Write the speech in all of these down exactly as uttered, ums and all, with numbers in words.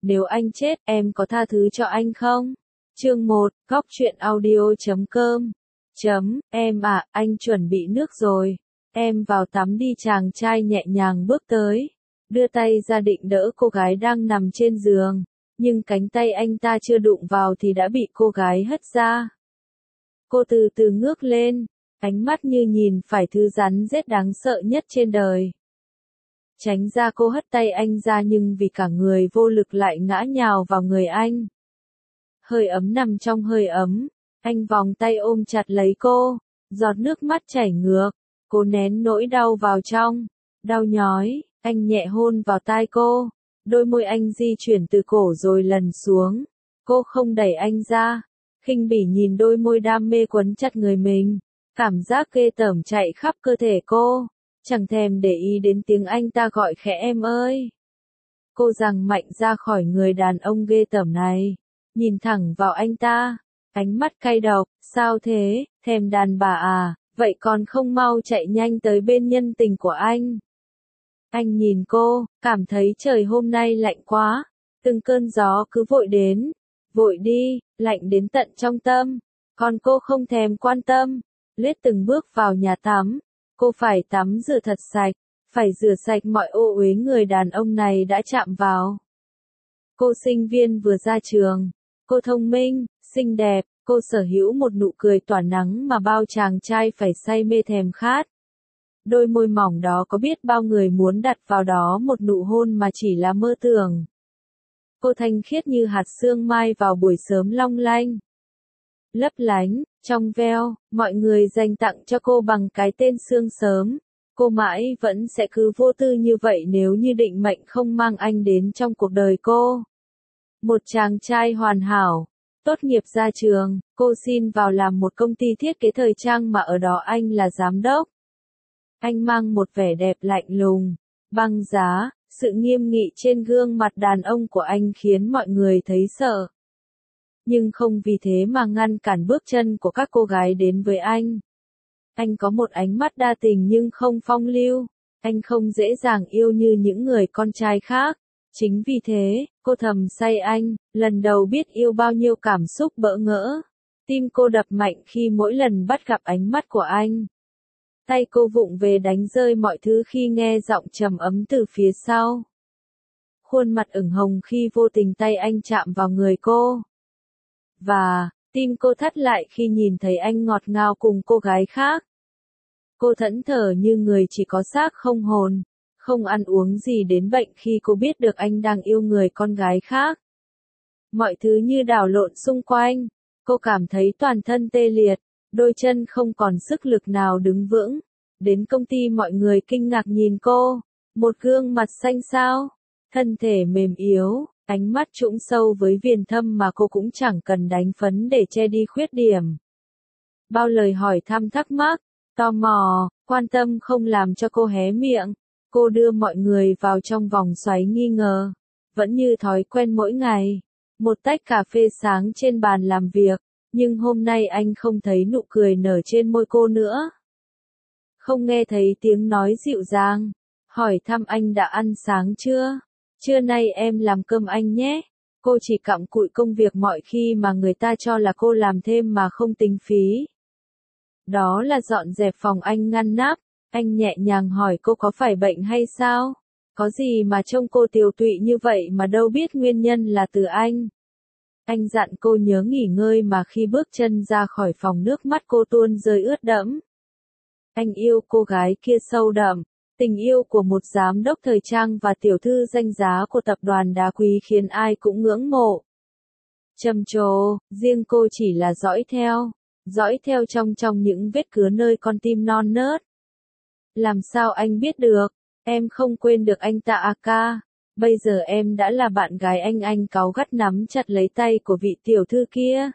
Nếu anh chết, em có tha thứ cho anh không? Chương một, góc truyện audio chấm com. Chấm, em à, anh chuẩn bị nước rồi. Em vào tắm đi. Chàng trai nhẹ nhàng bước tới, đưa tay ra định đỡ cô gái đang nằm trên giường, nhưng cánh tay anh ta chưa đụng vào thì đã bị cô gái hất ra. Cô từ từ ngước lên, ánh mắt như nhìn phải thứ rắn rết đáng sợ nhất trên đời. Tránh ra, cô hất tay anh ra nhưng vì cả người vô lực lại ngã nhào vào người anh. Hơi ấm nằm trong hơi ấm, anh vòng tay ôm chặt lấy cô, giọt nước mắt chảy ngược, cô nén nỗi đau vào trong, đau nhói, anh nhẹ hôn vào tai cô, đôi môi anh di chuyển từ cổ rồi lần xuống, cô không đẩy anh ra, khinh bỉ nhìn đôi môi đam mê quấn chặt người mình, cảm giác ghê tởm chạy khắp cơ thể cô, chẳng thèm để ý đến tiếng anh ta gọi khẽ em ơi. Cô giằng mạnh ra khỏi người đàn ông ghê tởm này, nhìn thẳng vào anh ta, ánh mắt cay độc, sao thế, thèm đàn bà à, vậy còn không mau chạy nhanh tới bên nhân tình của anh. Anh nhìn cô, cảm thấy trời hôm nay lạnh quá, từng cơn gió cứ vội đến, vội đi, lạnh đến tận trong tâm, còn cô không thèm quan tâm, lết từng bước vào nhà tắm, cô phải tắm rửa thật sạch, phải rửa sạch mọi ô uế người đàn ông này đã chạm vào. Cô sinh viên vừa ra trường, cô thông minh, xinh đẹp, cô sở hữu một nụ cười tỏa nắng mà bao chàng trai phải say mê thèm khát. Đôi môi mỏng đó có biết bao người muốn đặt vào đó một nụ hôn mà chỉ là mơ tưởng. Cô thanh khiết như hạt sương mai vào buổi sớm long lanh, lấp lánh, trong veo, mọi người dành tặng cho cô bằng cái tên sương sớm. Cô mãi vẫn sẽ cứ vô tư như vậy nếu như định mệnh không mang anh đến trong cuộc đời cô. Một chàng trai hoàn hảo, tốt nghiệp ra trường, cô xin vào làm một công ty thiết kế thời trang mà ở đó anh là giám đốc. Anh mang một vẻ đẹp lạnh lùng, băng giá, sự nghiêm nghị trên gương mặt đàn ông của anh khiến mọi người thấy sợ. Nhưng không vì thế mà ngăn cản bước chân của các cô gái đến với anh. Anh có một ánh mắt đa tình nhưng không phong lưu, anh không dễ dàng yêu như những người con trai khác. Chính vì thế, cô thầm say anh, lần đầu biết yêu bao nhiêu cảm xúc bỡ ngỡ. Tim cô đập mạnh khi mỗi lần bắt gặp ánh mắt của anh. Tay cô vụng về đánh rơi mọi thứ khi nghe giọng trầm ấm từ phía sau. Khuôn mặt ửng hồng khi vô tình tay anh chạm vào người cô. Và, tim cô thắt lại khi nhìn thấy anh ngọt ngào cùng cô gái khác. Cô thẫn thờ như người chỉ có xác không hồn, không ăn uống gì đến bệnh khi cô biết được anh đang yêu người con gái khác. Mọi thứ như đảo lộn xung quanh, cô cảm thấy toàn thân tê liệt, đôi chân không còn sức lực nào đứng vững. Đến công ty mọi người kinh ngạc nhìn cô, một gương mặt xanh xao, thân thể mềm yếu, ánh mắt trũng sâu với viền thâm mà cô cũng chẳng cần đánh phấn để che đi khuyết điểm. Bao lời hỏi thăm thắc mắc, tò mò, quan tâm không làm cho cô hé miệng. Cô đưa mọi người vào trong vòng xoáy nghi ngờ, vẫn như thói quen mỗi ngày. Một tách cà phê sáng trên bàn làm việc, nhưng hôm nay anh không thấy nụ cười nở trên môi cô nữa. Không nghe thấy tiếng nói dịu dàng, hỏi thăm anh đã ăn sáng chưa? Trưa nay em làm cơm anh nhé. Cô chỉ cặm cụi công việc mọi khi mà người ta cho là cô làm thêm mà không tính phí. Đó là dọn dẹp phòng anh ngăn nắp. Anh nhẹ nhàng hỏi cô có phải bệnh hay sao? Có gì mà trông cô tiều tụy như vậy mà đâu biết nguyên nhân là từ anh. Anh dặn cô nhớ nghỉ ngơi mà khi bước chân ra khỏi phòng nước mắt cô tuôn rơi ướt đẫm. Anh yêu cô gái kia sâu đậm. Tình yêu của một giám đốc thời trang và tiểu thư danh giá của tập đoàn đá quý khiến ai cũng ngưỡng mộ. Trầm trồ, riêng cô chỉ là dõi theo. Dõi theo trong trong những vết cứa nơi con tim non nớt. Làm sao anh biết được, em không quên được anh ta à ca, bây giờ em đã là bạn gái anh. Anh cáu gắt nắm chặt lấy tay của vị tiểu thư kia.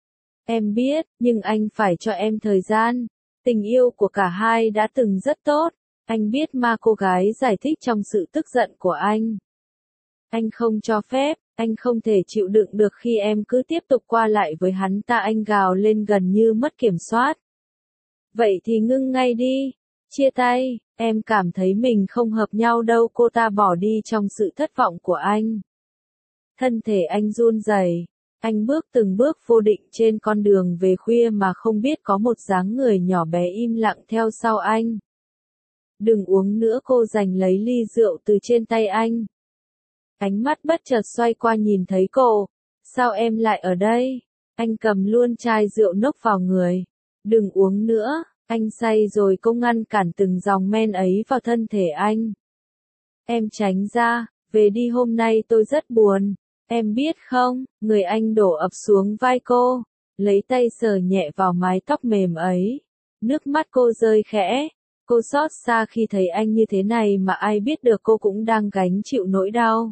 Em biết, nhưng anh phải cho em thời gian, tình yêu của cả hai đã từng rất tốt, anh biết mà. Cô gái giải thích trong sự tức giận của anh. Anh không cho phép, anh không thể chịu đựng được khi em cứ tiếp tục qua lại với hắn ta. Anh gào lên gần như mất kiểm soát. Vậy thì ngưng ngay đi. Chia tay, em cảm thấy mình không hợp nhau đâu. Cô ta bỏ đi trong sự thất vọng của anh. Thân thể anh run rẩy, anh bước từng bước vô định trên con đường về khuya mà không biết có một dáng người nhỏ bé im lặng theo sau anh. Đừng uống nữa, cô giành lấy ly rượu từ trên tay anh. Ánh mắt bất chợt xoay qua nhìn thấy cô. Sao em lại ở đây? Anh cầm luôn chai rượu nốc vào người. Đừng uống nữa, anh say rồi. Cô ngăn cản từng dòng men ấy vào thân thể anh. Em tránh ra, về đi, hôm nay tôi rất buồn. Em biết không, người anh đổ ập xuống vai cô, lấy tay sờ nhẹ vào mái tóc mềm ấy. Nước mắt cô rơi khẽ. Cô xót xa khi thấy anh như thế này mà ai biết được cô cũng đang gánh chịu nỗi đau.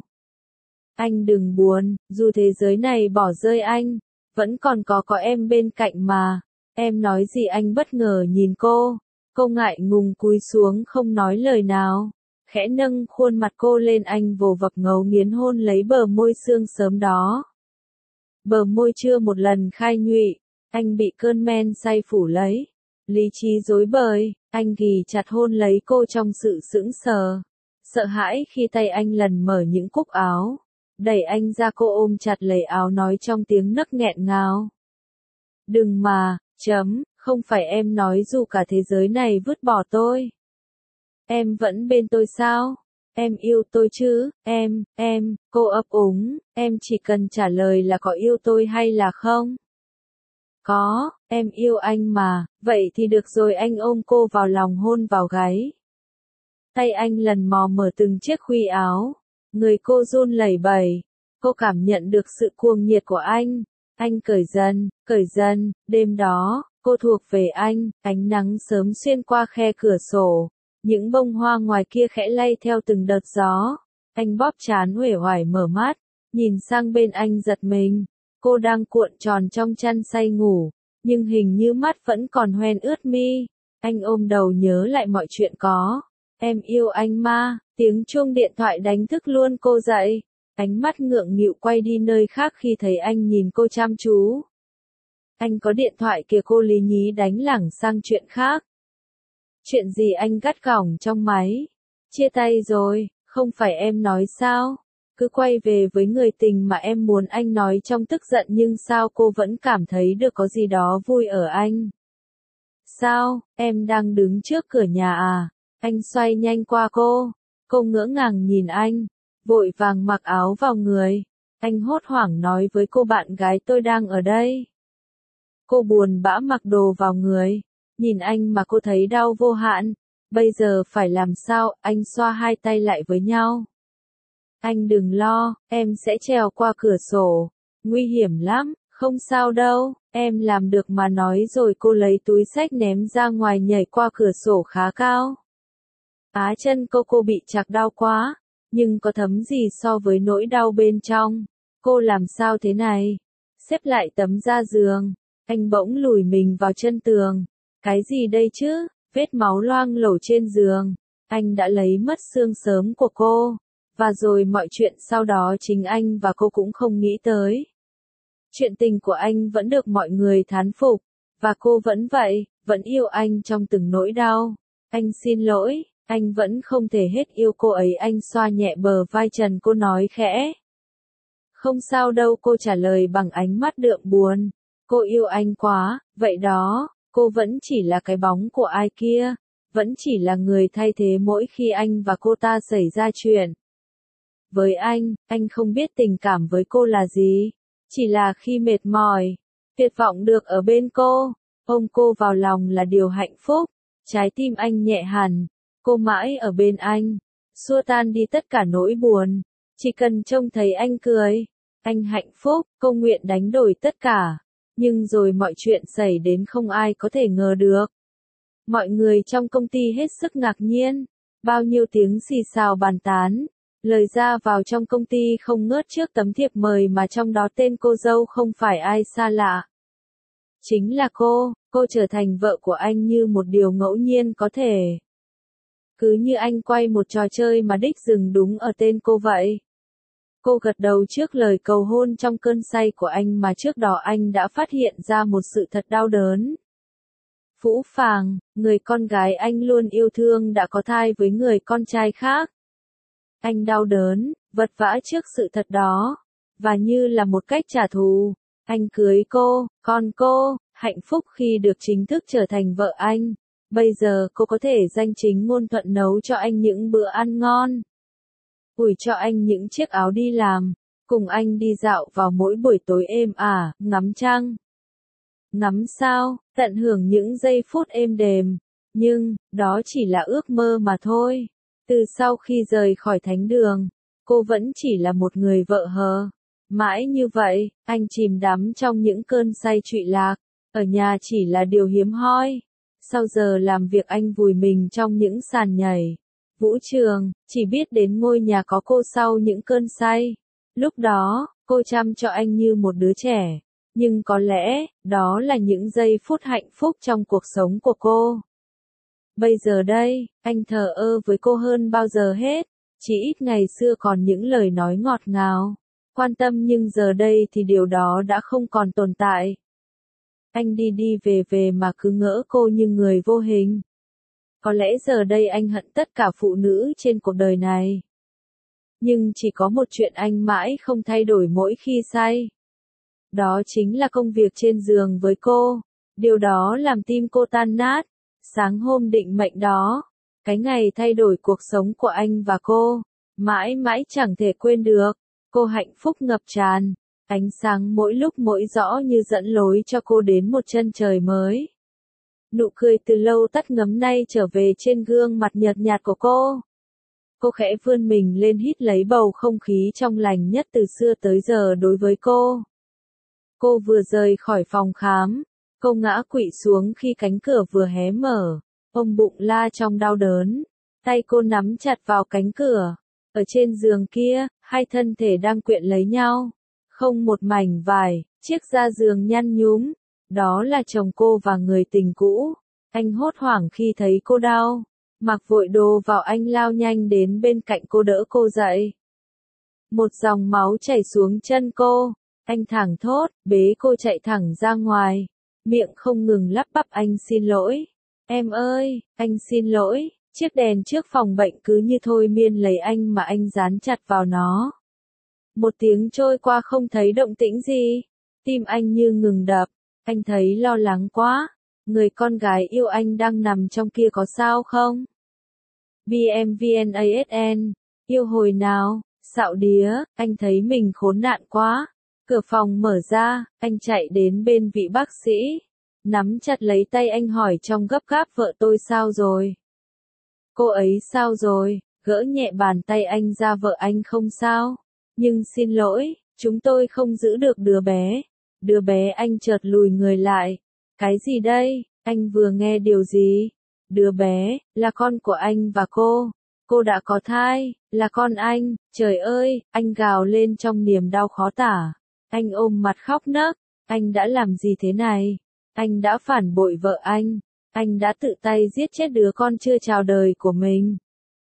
Anh đừng buồn, dù thế giới này bỏ rơi anh, vẫn còn có có em bên cạnh mà. Em nói gì? Anh bất ngờ nhìn cô. Cô ngại ngùng cúi xuống không nói lời nào. Khẽ nâng khuôn mặt cô lên, anh vồ vập ngấu nghiến hôn lấy bờ môi sương sớm đó. Bờ môi chưa một lần khai nhụy, anh bị cơn men say phủ lấy. Lý trí rối bời, anh ghì chặt hôn lấy cô trong sự sững sờ. Sợ hãi khi tay anh lần mở những cúc áo. Đẩy anh ra, cô ôm chặt lấy áo nói trong tiếng nấc nghẹn ngào. Đừng mà, chấm, không phải em nói dù cả thế giới này vứt bỏ tôi. Em vẫn bên tôi sao? Em yêu tôi chứ? Em, em, cô ấp úng, em chỉ cần trả lời là có yêu tôi hay là không? Có, em yêu anh mà, vậy thì được rồi. Anh ôm cô vào lòng hôn vào gáy. Tay anh lần mò mở từng chiếc khuy áo. Người cô run lẩy bẩy. Cô cảm nhận được sự cuồng nhiệt của anh. Anh cởi dần, cởi dần, đêm đó, cô thuộc về anh, ánh nắng sớm xuyên qua khe cửa sổ. Những bông hoa ngoài kia khẽ lay theo từng đợt gió. Anh bóp trán uể oải mở mắt, nhìn sang bên anh giật mình. Cô đang cuộn tròn trong chăn say ngủ, nhưng hình như mắt vẫn còn hoen ướt mi. Anh ôm đầu nhớ lại mọi chuyện có. Em yêu anh mà. Tiếng chuông điện thoại đánh thức luôn cô dậy. Ánh mắt ngượng nghịu quay đi nơi khác khi thấy anh nhìn cô chăm chú. Anh có điện thoại kìa, cô lý nhí đánh lảng sang chuyện khác. Chuyện gì? Anh gắt gỏng trong máy. Chia tay rồi, không phải em nói sao? Cứ quay về với người tình mà em muốn. Anh nói trong tức giận, nhưng sao cô vẫn cảm thấy được có gì đó vui ở anh. Sao, em đang đứng trước cửa nhà à? Anh xoay nhanh qua cô. Cô ngỡ ngàng nhìn anh, vội vàng mặc áo vào người. Anh hốt hoảng nói với cô, bạn gái tôi đang ở đây. Cô buồn bã mặc đồ vào người. Nhìn anh mà cô thấy đau vô hạn. Bây giờ phải làm sao? Anh xoa hai tay lại với nhau. Anh đừng lo, em sẽ trèo qua cửa sổ. Nguy hiểm lắm, không sao đâu, em làm được mà. Nói rồi cô lấy túi xách ném ra ngoài, nhảy qua cửa sổ khá cao. Á chân cô cô bị chạc đau quá, nhưng có thấm gì so với nỗi đau bên trong. Cô làm sao thế này? Xếp lại tấm da giường. Anh bỗng lùi mình vào chân tường. Cái gì đây chứ? Vết máu loang lổ trên giường. Anh đã lấy mất xương sớm của cô. Và rồi mọi chuyện sau đó chính anh và cô cũng không nghĩ tới. Chuyện tình của anh vẫn được mọi người thán phục. Và cô vẫn vậy, vẫn yêu anh trong từng nỗi đau. Anh xin lỗi, anh vẫn không thể hết yêu cô ấy. Anh xoa nhẹ bờ vai trần cô, nói khẽ. Không sao đâu, cô trả lời bằng ánh mắt đượm buồn. Cô yêu anh quá, vậy đó, cô vẫn chỉ là cái bóng của ai kia. Vẫn chỉ là người thay thế mỗi khi anh và cô ta xảy ra chuyện. Với anh, anh không biết tình cảm với cô là gì. Chỉ là khi mệt mỏi, tuyệt vọng được ở bên cô, ôm cô vào lòng là điều hạnh phúc. Trái tim anh nhẹ hẳn, cô mãi ở bên anh, xua tan đi tất cả nỗi buồn. Chỉ cần trông thấy anh cười, anh hạnh phúc. Cô nguyện đánh đổi tất cả. Nhưng rồi mọi chuyện xảy đến không ai có thể ngờ được. Mọi người trong công ty hết sức ngạc nhiên. Bao nhiêu tiếng xì xào bàn tán. Lời ra vào trong công ty không ngớt trước tấm thiệp mời mà trong đó tên cô dâu không phải ai xa lạ. Chính là cô, cô trở thành vợ của anh như một điều ngẫu nhiên có thể. Cứ như anh quay một trò chơi mà đích dừng đúng ở tên cô vậy. Cô gật đầu trước lời cầu hôn trong cơn say của anh mà trước đó anh đã phát hiện ra một sự thật đau đớn. Phũ phàng, người con gái anh luôn yêu thương đã có thai với người con trai khác. Anh đau đớn, vật vã trước sự thật đó. và như là một cách trả thù, anh cưới cô, con cô, hạnh phúc khi được chính thức trở thành vợ anh. Bây giờ cô có thể danh chính ngôn thuận nấu cho anh những bữa ăn ngon, ủi cho anh những chiếc áo đi làm, cùng anh đi dạo vào mỗi buổi tối êm ả, ngắm trăng, ngắm sao, tận hưởng những giây phút êm đềm. Nhưng, đó chỉ là ước mơ mà thôi. Từ sau khi rời khỏi thánh đường, cô vẫn chỉ là một người vợ hờ. Mãi như vậy, anh chìm đắm trong những cơn say trụy lạc, ở nhà chỉ là điều hiếm hoi. Sau giờ làm việc anh vùi mình trong những sàn nhảy, vũ trường, chỉ biết đến ngôi nhà có cô sau những cơn say. Lúc đó, cô chăm cho anh như một đứa trẻ, nhưng có lẽ, đó là những giây phút hạnh phúc trong cuộc sống của cô. Bây giờ đây, anh thờ ơ với cô hơn bao giờ hết, chỉ ít ngày xưa còn những lời nói ngọt ngào, quan tâm nhưng giờ đây thì điều đó đã không còn tồn tại. Anh đi đi về về mà cứ ngỡ cô như người vô hình. Có lẽ giờ đây anh hận tất cả phụ nữ trên cuộc đời này. Nhưng chỉ có một chuyện anh mãi không thay đổi mỗi khi say. Đó chính là công việc trên giường với cô. Điều đó làm tim cô tan nát. Sáng hôm định mệnh đó, cái ngày thay đổi cuộc sống của anh và cô, mãi mãi chẳng thể quên được. Cô hạnh phúc ngập tràn, ánh sáng mỗi lúc mỗi rõ như dẫn lối cho cô đến một chân trời mới. Nụ cười từ lâu tắt ngấm nay trở về trên gương mặt nhợt nhạt của cô. Cô khẽ vươn mình lên hít lấy bầu không khí trong lành nhất từ xưa tới giờ đối với cô. Cô vừa rời khỏi phòng khám. Cô ngã quỵ xuống khi cánh cửa vừa hé mở, ôm bụng la trong đau đớn. Tay cô nắm chặt vào cánh cửa. Ở trên giường kia, hai thân thể đang quyện lấy nhau. Không một mảnh vải, chiếc da giường nhăn nhúm. Đó là chồng cô và người tình cũ. Anh hốt hoảng khi thấy cô đau. Mặc vội đồ vào anh lao nhanh đến bên cạnh cô đỡ cô dậy. Một dòng máu chảy xuống chân cô. Anh thảng thốt, bế cô chạy thẳng ra ngoài. Miệng không ngừng lắp bắp anh xin lỗi. Em ơi, anh xin lỗi. Chiếc đèn trước phòng bệnh cứ như thôi miên lấy anh mà anh dán chặt vào nó. Một tiếng trôi qua không thấy động tĩnh gì. Tim anh như ngừng đập. Anh thấy lo lắng quá. Người con gái yêu anh đang nằm trong kia có sao không? bê em vê en a ét en. Yêu hồi nào? Xạo đía, anh thấy mình khốn nạn quá. Cửa phòng mở ra, anh chạy đến bên vị bác sĩ. Nắm chặt lấy tay anh hỏi trong gấp gáp vợ tôi sao rồi? Cô ấy sao rồi? Gỡ nhẹ bàn tay anh ra vợ anh không sao. Nhưng xin lỗi, chúng tôi không giữ được đứa bé. Đứa bé anh chợt lùi người lại. Cái gì đây? Anh vừa nghe điều gì? Đứa bé, là con của anh và cô. Cô đã có thai, là con anh. Trời ơi, anh gào lên trong niềm đau khó tả. Anh ôm mặt khóc nấc. Anh đã làm gì thế này? Anh đã phản bội vợ anh. Anh đã tự tay giết chết đứa con chưa chào đời của mình.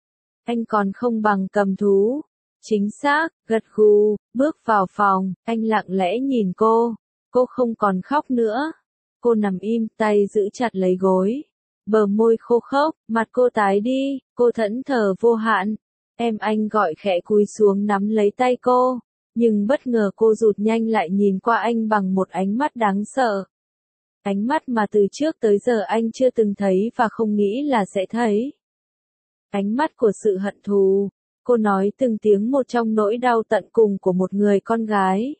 Anh còn không bằng cầm thú. Chính xác, gật gù, bước vào phòng, anh lặng lẽ nhìn cô. Cô không còn khóc nữa. Cô nằm im, tay giữ chặt lấy gối. Bờ môi khô khốc, mặt cô tái đi, cô thẫn thờ vô hạn. Em anh gọi khẽ cúi xuống nắm lấy tay cô. Nhưng bất ngờ cô rụt nhanh lại nhìn qua anh bằng một ánh mắt đáng sợ. Ánh mắt mà từ trước tới giờ anh chưa từng thấy và không nghĩ là sẽ thấy. Ánh mắt của sự hận thù. Cô nói từng tiếng một trong nỗi đau tận cùng của một người con gái.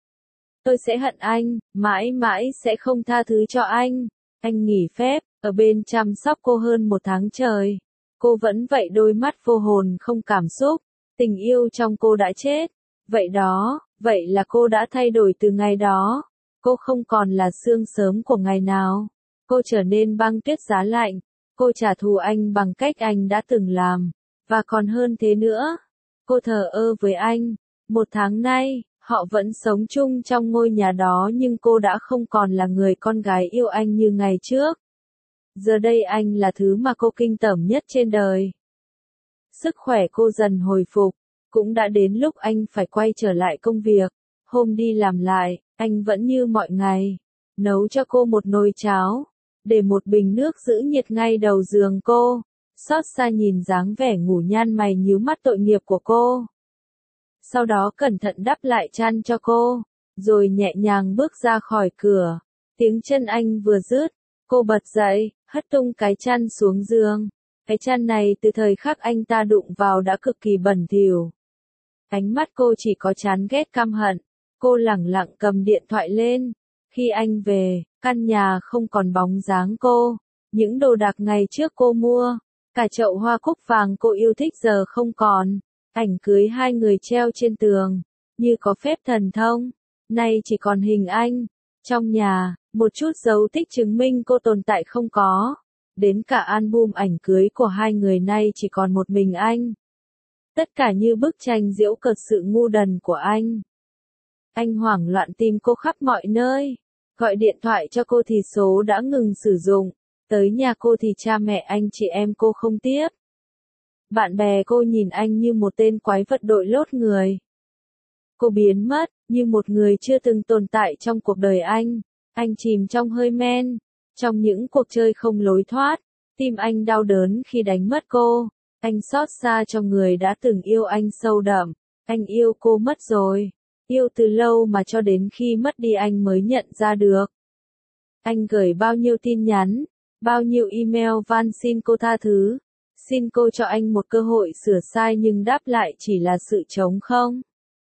Tôi sẽ hận anh, mãi mãi sẽ không tha thứ cho anh. Anh nghỉ phép, ở bên chăm sóc cô hơn một tháng trời. Cô vẫn vậy, đôi mắt vô hồn không cảm xúc. Tình yêu trong cô đã chết. Vậy đó, vậy là cô đã thay đổi từ ngày đó. Cô không còn là sương sớm của ngày nào. Cô trở nên băng tuyết giá lạnh. Cô trả thù anh bằng cách anh đã từng làm. Và còn hơn thế nữa. Cô thờ ơ với anh. Một tháng nay, họ vẫn sống chung trong ngôi nhà đó nhưng cô đã không còn là người con gái yêu anh như ngày trước. Giờ đây anh là thứ mà cô kinh tởm nhất trên đời. Sức khỏe cô dần hồi phục. Cũng đã đến lúc anh phải quay trở lại công việc. Hôm đi làm lại, anh vẫn như mọi ngày. Nấu cho cô một nồi cháo. Để một bình nước giữ nhiệt ngay đầu giường cô. Xót xa nhìn dáng vẻ ngủ nhan mày nhíu mắt tội nghiệp của cô. sau đó cẩn thận đắp lại chăn cho cô, rồi nhẹ nhàng bước ra khỏi cửa. Tiếng chân anh vừa dứt, cô bật dậy, hất tung cái chăn xuống giường. Cái chăn này từ thời khắc anh ta đụng vào đã cực kỳ bẩn thỉu. Ánh mắt cô chỉ có chán ghét căm hận. Cô lẳng lặng cầm điện thoại lên. Khi anh về, căn nhà không còn bóng dáng cô. Những đồ đạc ngày trước cô mua, cả chậu hoa cúc vàng cô yêu thích giờ không còn. Ảnh cưới hai người treo trên tường, như có phép thần thông. Nay chỉ còn hình anh. Trong nhà, một chút dấu tích chứng minh cô tồn tại không có. Đến cả album ảnh cưới của hai người nay chỉ còn một mình anh. Tất cả như bức tranh giễu cợt sự ngu đần của anh. Anh hoảng loạn tìm cô khắp mọi nơi. Gọi điện thoại cho cô thì số đã ngừng sử dụng. Tới nhà cô thì cha mẹ anh chị em cô không tiếp. Bạn bè cô nhìn anh như một tên quái vật đội lốt người. Cô biến mất, như một người chưa từng tồn tại trong cuộc đời anh. Anh chìm trong hơi men. Trong những cuộc chơi không lối thoát, tim anh đau đớn khi đánh mất cô. Anh xót xa cho người đã từng yêu anh sâu đậm. Anh yêu cô mất rồi. Yêu từ lâu mà cho đến khi mất đi anh mới nhận ra được. Anh gửi bao nhiêu tin nhắn, bao nhiêu email van xin cô tha thứ. Xin cô cho anh một cơ hội sửa sai nhưng đáp lại chỉ là sự trống không.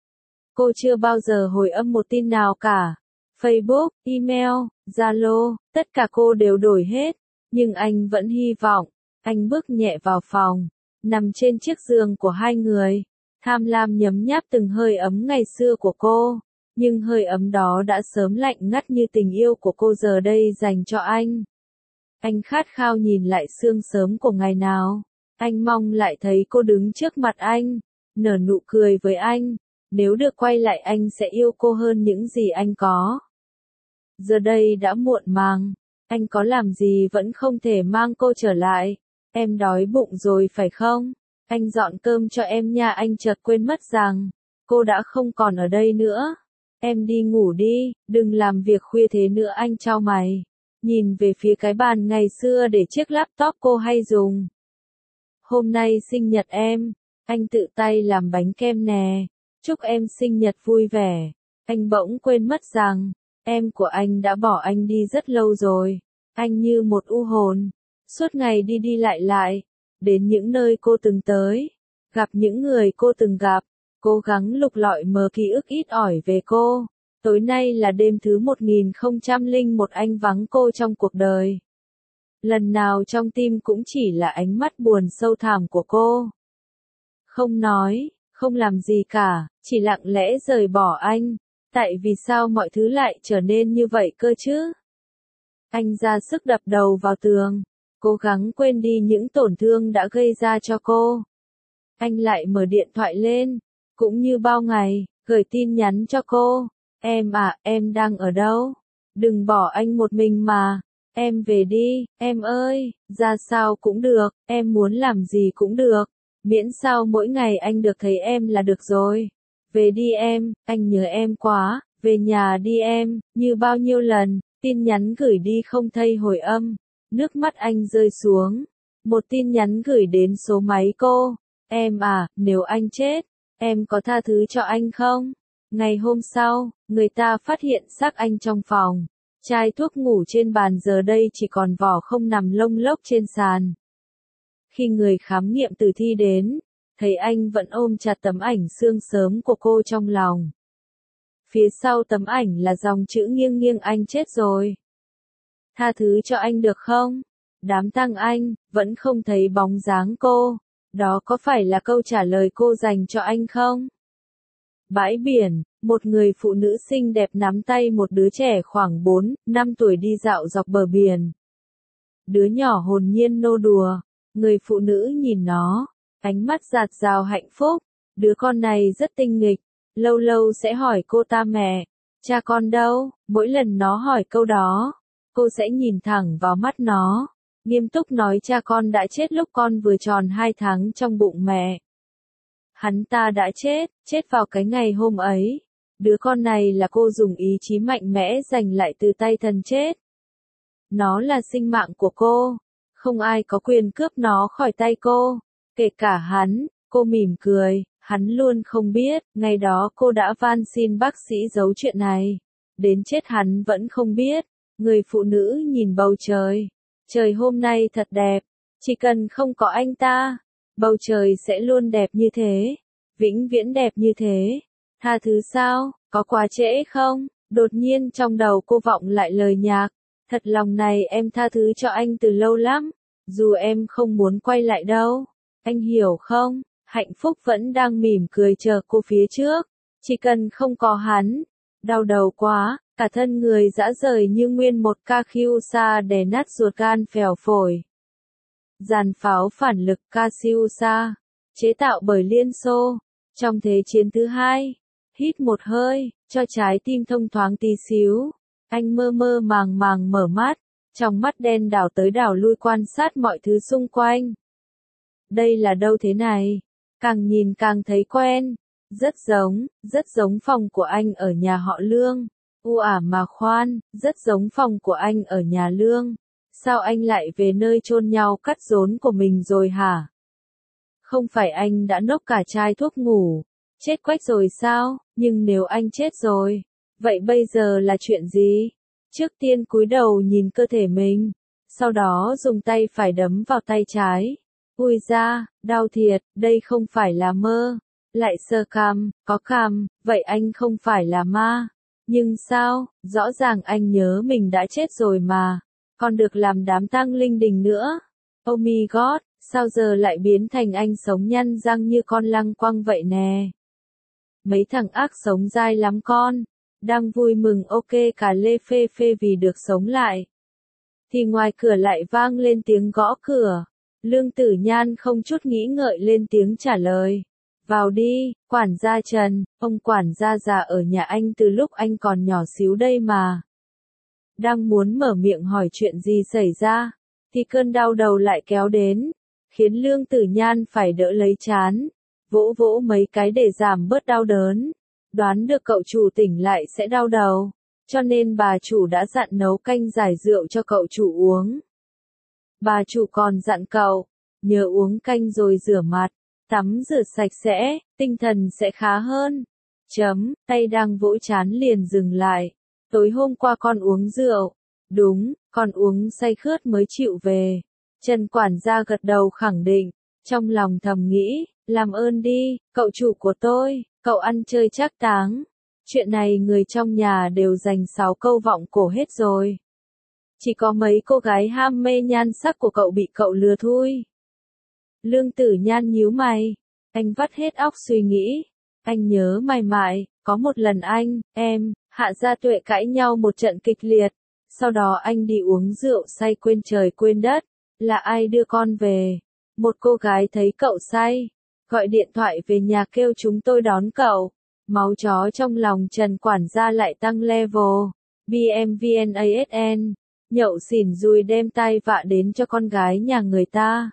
Cô chưa bao giờ hồi âm một tin nào cả. Facebook, email, Zalo, tất cả cô đều đổi hết. Nhưng anh vẫn hy vọng. Anh bước nhẹ vào phòng, nằm trên chiếc giường của hai người. Tham lam nhấm nháp từng hơi ấm ngày xưa của cô. Nhưng hơi ấm đó đã sớm lạnh ngắt như tình yêu của cô giờ đây dành cho anh. Anh khát khao nhìn lại sương sớm của ngày nào. Anh mong lại thấy cô đứng trước mặt anh, nở nụ cười với anh. Nếu được quay lại anh sẽ yêu cô hơn những gì anh có. Giờ đây đã muộn màng. Anh có làm gì vẫn không thể mang cô trở lại. Em đói bụng rồi phải không? Anh dọn cơm cho em nha. Anh chợt quên mất rằng cô đã không còn ở đây nữa. Em đi ngủ đi, đừng làm việc khuya thế nữa. Anh chau mày, nhìn về phía cái bàn ngày xưa để chiếc laptop cô hay dùng. Hôm nay sinh nhật em, anh tự tay làm bánh kem nè. Chúc em sinh nhật vui vẻ. Anh bỗng quên mất rằng em của anh đã bỏ anh đi rất lâu rồi. Anh như một u hồn, suốt ngày đi đi lại lại, đến những nơi cô từng tới, gặp những người cô từng gặp, cố gắng lục lọi mớ ký ức ít ỏi về cô. Tối nay là đêm thứ một nghìn không trăm lẻ một anh vắng cô trong cuộc đời. Lần nào trong tim cũng chỉ là ánh mắt buồn sâu thẳm của cô. Không nói, không làm gì cả, chỉ lặng lẽ rời bỏ anh. Tại vì sao mọi thứ lại trở nên như vậy cơ chứ? Anh ra sức đập đầu vào tường, cố gắng quên đi những tổn thương đã gây ra cho cô. Anh lại mở điện thoại lên, cũng như bao ngày, gửi tin nhắn cho cô. Em à, em đang ở đâu? Đừng bỏ anh một mình mà. Em về đi, em ơi, ra sao cũng được, em muốn làm gì cũng được. Miễn sao mỗi ngày anh được thấy em là được rồi. Về đi em, anh nhớ em quá, về nhà đi em. Như bao nhiêu lần, tin nhắn gửi đi không thấy hồi âm. Nước mắt anh rơi xuống. Một tin nhắn gửi đến số máy cô. Em à, nếu anh chết, em có tha thứ cho anh không? Ngày hôm sau, người ta phát hiện xác anh trong phòng. Chai thuốc ngủ trên bàn giờ đây chỉ còn vỏ không nằm lông lốc trên sàn. Khi người khám nghiệm tử thi đến, thấy anh vẫn ôm chặt tấm ảnh sương sớm của cô trong lòng. Phía sau tấm ảnh là dòng chữ nghiêng nghiêng anh chết rồi. Tha thứ cho anh được không? Đám tang anh, vẫn không thấy bóng dáng cô. Đó có phải là câu trả lời cô dành cho anh không? Bãi biển, một người phụ nữ xinh đẹp nắm tay một đứa trẻ khoảng bốn, năm tuổi đi dạo dọc bờ biển. Đứa nhỏ hồn nhiên nô đùa, người phụ nữ nhìn nó, ánh mắt dạt dào hạnh phúc. Đứa con này rất tinh nghịch, lâu lâu sẽ hỏi cô ta mẹ, cha con đâu? Mỗi lần nó hỏi câu đó, cô sẽ nhìn thẳng vào mắt nó, nghiêm túc nói cha con đã chết lúc con vừa tròn hai tháng trong bụng mẹ. Hắn ta đã chết, chết vào cái ngày hôm ấy. Đứa con này là cô dùng ý chí mạnh mẽ giành lại từ tay thần chết. Nó là sinh mạng của cô. Không ai có quyền cướp nó khỏi tay cô. Kể cả hắn, cô mỉm cười. Hắn luôn không biết, ngày đó cô đã van xin bác sĩ giấu chuyện này. Đến chết hắn vẫn không biết. Người phụ nữ nhìn bầu trời. Trời hôm nay thật đẹp. Chỉ cần không có anh ta, bầu trời sẽ luôn đẹp như thế. Vĩnh viễn đẹp như thế. Tha thứ sao, có quá trễ không? Đột nhiên trong đầu cô vọng lại lời nhạc. Thật lòng này em tha thứ cho anh từ lâu lắm. Dù em không muốn quay lại đâu. Anh hiểu không? Hạnh phúc vẫn đang mỉm cười chờ cô phía trước. Chỉ cần không có hắn. Đau đầu quá, cả thân người dã rời như nguyên một Katyusha đè nát ruột gan phèo phổi. Giàn pháo phản lực Katyusha, chế tạo bởi Liên Xô. Trong Thế chiến thứ hai, hít một hơi, cho trái tim thông thoáng tí xíu. Anh mơ mơ màng màng mở mắt, trong mắt đen đảo tới đảo lui quan sát mọi thứ xung quanh. Đây là đâu thế này? Càng nhìn càng thấy quen. Rất giống, rất giống phòng của anh ở nhà họ Lương. U ả mà khoan, rất giống phòng của anh ở nhà Lương. Sao anh lại về nơi chôn nhau cắt rốn của mình rồi hả? Không phải anh đã nốc cả chai thuốc ngủ, chết quách rồi sao? Nhưng nếu anh chết rồi, vậy bây giờ là chuyện gì? Trước tiên cúi đầu nhìn cơ thể mình, sau đó dùng tay phải đấm vào tay trái. Ui da, đau thiệt, đây không phải là mơ. Lại sờ cằm, có cằm, vậy anh không phải là ma. Nhưng sao, rõ ràng anh nhớ mình đã chết rồi mà, còn được làm đám tang linh đình nữa. Oh my god, sao giờ lại biến thành anh sống nhăn răng như con lăng quăng vậy nè. Mấy thằng ác sống dai lắm con, đang vui mừng ok cả lê phê phê vì được sống lại. Thì ngoài cửa lại vang lên tiếng gõ cửa. Lương Tử Nhan không chút nghĩ ngợi lên tiếng trả lời. Vào đi, quản gia Trần, ông quản gia già ở nhà anh từ lúc anh còn nhỏ xíu đây mà. Đang muốn mở miệng hỏi chuyện gì xảy ra, thì cơn đau đầu lại kéo đến, khiến Lương Tử Nhan phải đỡ lấy trán, vỗ vỗ mấy cái để giảm bớt đau đớn. Đoán được cậu chủ tỉnh lại sẽ đau đầu, cho nên bà chủ đã dặn nấu canh giải rượu cho cậu chủ uống. Bà chủ còn dặn cậu, nhớ uống canh rồi rửa mặt, tắm rửa sạch sẽ, tinh thần sẽ khá hơn. Chấm, tay đang vỗ trán liền dừng lại. Tối hôm qua con uống rượu. Đúng, con uống say khướt mới chịu về. Trần quản gia gật đầu khẳng định, trong lòng thầm nghĩ, làm ơn đi, cậu chủ của tôi, cậu ăn chơi trác táng. Chuyện này người trong nhà đều dành sáu câu vọng cổ hết rồi. Chỉ có mấy cô gái ham mê nhan sắc của cậu bị cậu lừa thôi. Lương Tử Nhan nhíu mày, anh vắt hết óc suy nghĩ. Anh nhớ mày mãi, có một lần anh, em, Hạ Gia Tuệ cãi nhau một trận kịch liệt. Sau đó anh đi uống rượu say quên trời quên đất. Là ai đưa con về? Một cô gái thấy cậu say, gọi điện thoại về nhà kêu chúng tôi đón cậu. Máu chó trong lòng Trần quản gia lại tăng level. bê em vê en a ét en, nhậu xỉn rồi đem tai vạ đến cho con gái nhà người ta.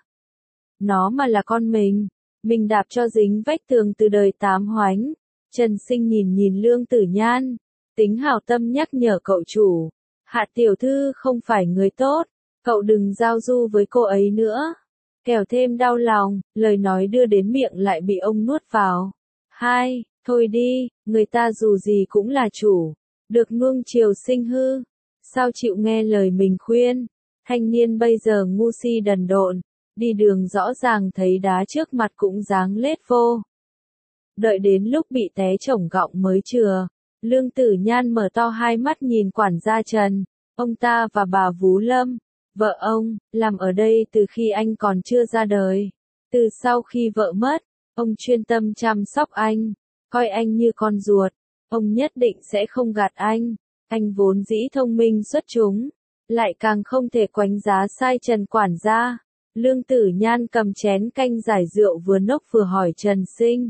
Nó mà là con mình, mình đạp cho dính vách tường từ đời tám hoánh. Trần Sinh nhìn nhìn Lương Tử Nhan, tính hảo tâm nhắc nhở cậu chủ. Hạ tiểu thư không phải người tốt, cậu đừng giao du với cô ấy nữa. Kẻo thêm đau lòng, lời nói đưa đến miệng lại bị ông nuốt vào. Hai, thôi đi, người ta dù gì cũng là chủ, được nuông chiều sinh hư. Sao chịu nghe lời mình khuyên? Thanh niên bây giờ ngu si đần độn, đi đường rõ ràng thấy đá trước mặt cũng dáng lết vô. Đợi đến lúc bị té chổng gọng mới chừa, Lương Tử Nhan mở to hai mắt nhìn quản gia Trần, ông ta và bà Vú Lâm, vợ ông, làm ở đây từ khi anh còn chưa ra đời. Từ sau khi vợ mất, ông chuyên tâm chăm sóc anh, coi anh như con ruột, ông nhất định sẽ không gạt anh. Anh vốn dĩ thông minh xuất chúng, lại càng không thể quánh giá sai Trần quản gia. Lương Tử Nhan cầm chén canh giải rượu vừa nốc vừa hỏi Trần Sinh.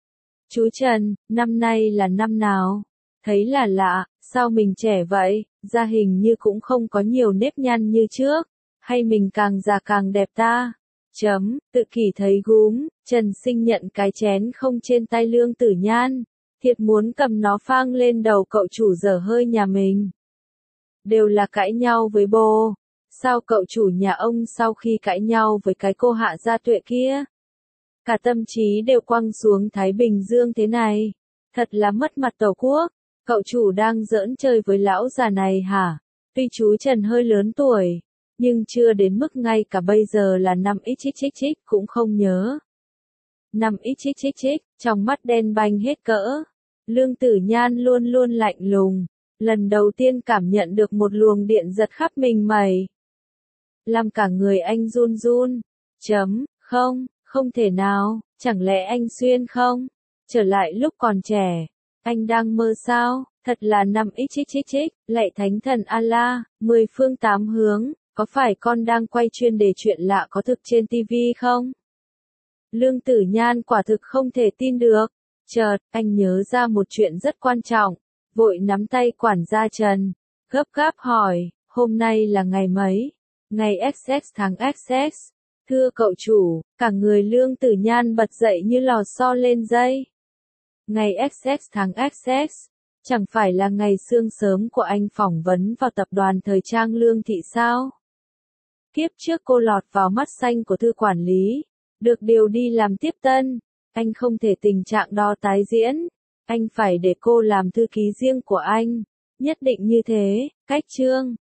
Chú Trần, năm nay là năm nào? Thấy là lạ, sao mình trẻ vậy, da hình như cũng không có nhiều nếp nhăn như trước, hay mình càng già càng đẹp ta? Chấm, tự kỷ thấy gúm, Trần Sinh nhận cái chén không trên tay Lương Tử Nhan, thiệt muốn cầm nó phang lên đầu cậu chủ dở hơi nhà mình. Đều là cãi nhau với bồ. Sao cậu chủ nhà ông sau khi cãi nhau với cái cô Hạ Gia Tuệ kia? cả tâm trí đều quăng xuống Thái Bình Dương thế này. Thật là mất mặt Tổ quốc, cậu chủ đang giỡn chơi với lão già này hả? Tuy chú Trần hơi lớn tuổi, nhưng chưa đến mức ngay cả bây giờ là năm ít chích chích chích cũng không nhớ. Năm ít chích chích chích, trong mắt đen banh hết cỡ. Lương Tử Nhan luôn luôn lạnh lùng, lần đầu tiên cảm nhận được một luồng điện giật khắp mình mày. Làm cả người anh run run. Chấm, không, không thể nào, chẳng lẽ anh xuyên không? Trở lại lúc còn trẻ, anh đang mơ sao? Thật là năm ít chích chích chích, lạy thánh thần Allah, mười phương tám hướng, có phải con đang quay chuyên đề chuyện lạ có thực trên ti vi không? Lương Tử Nhan quả thực không thể tin được. Chợt, anh nhớ ra một chuyện rất quan trọng, vội nắm tay quản gia Trần, gấp gáp hỏi, hôm nay là ngày mấy? Ngày xx tháng xx. Thưa cậu chủ, cả người Lương Tử Nhan bật dậy như lò xo lên dây. Ngày xx tháng xx, chẳng phải là ngày sương sớm của anh phỏng vấn vào tập đoàn thời trang Lương Thị sao? Kiếp trước cô lọt vào mắt xanh của thư quản lý, được điều đi làm tiếp tân, anh không thể tình trạng đó tái diễn, anh phải để cô làm thư ký riêng của anh, nhất định như thế, cách chương.